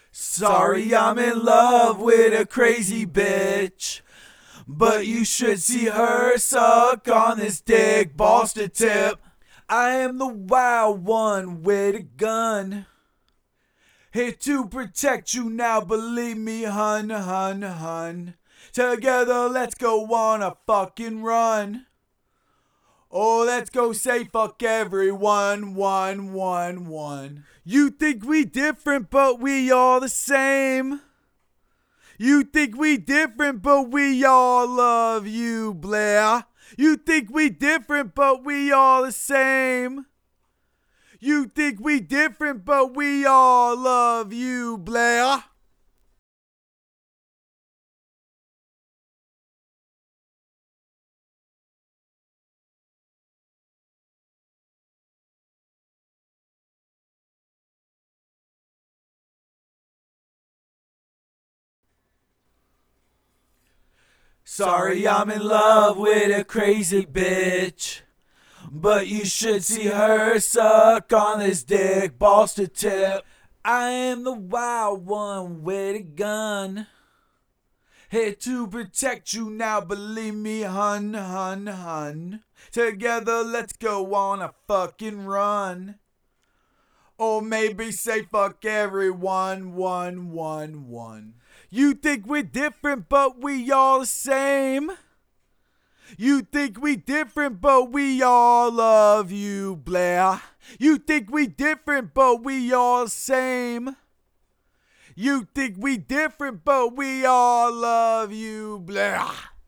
Sorry, I'm in love with a crazy bitch, but you should see her suck on this dick, balls to tip. I am the wild one with a gun, here to protect you now, believe me, hun, hun, hun. Together let's go on a fucking run. Oh, let's go say fuck everyone, one. You think we different, but we all the same. You think we different, but we all love you, Blair. You think we different, but we all the same. You think we different, but we all love you, Blair. Sorry, I'm in love with a crazy bitch, but you should see her suck on this dick, balls to tip. I am the wild one with a gun, here to protect you now, believe me, hun, hun, hun. Together let's go on a fucking run. Or maybe say fuck everyone, one. You think we're different, but we all the same. You think we different, but we all love you, Blair. You think we different, but we all the same. You think we different, but we all love you, Blair.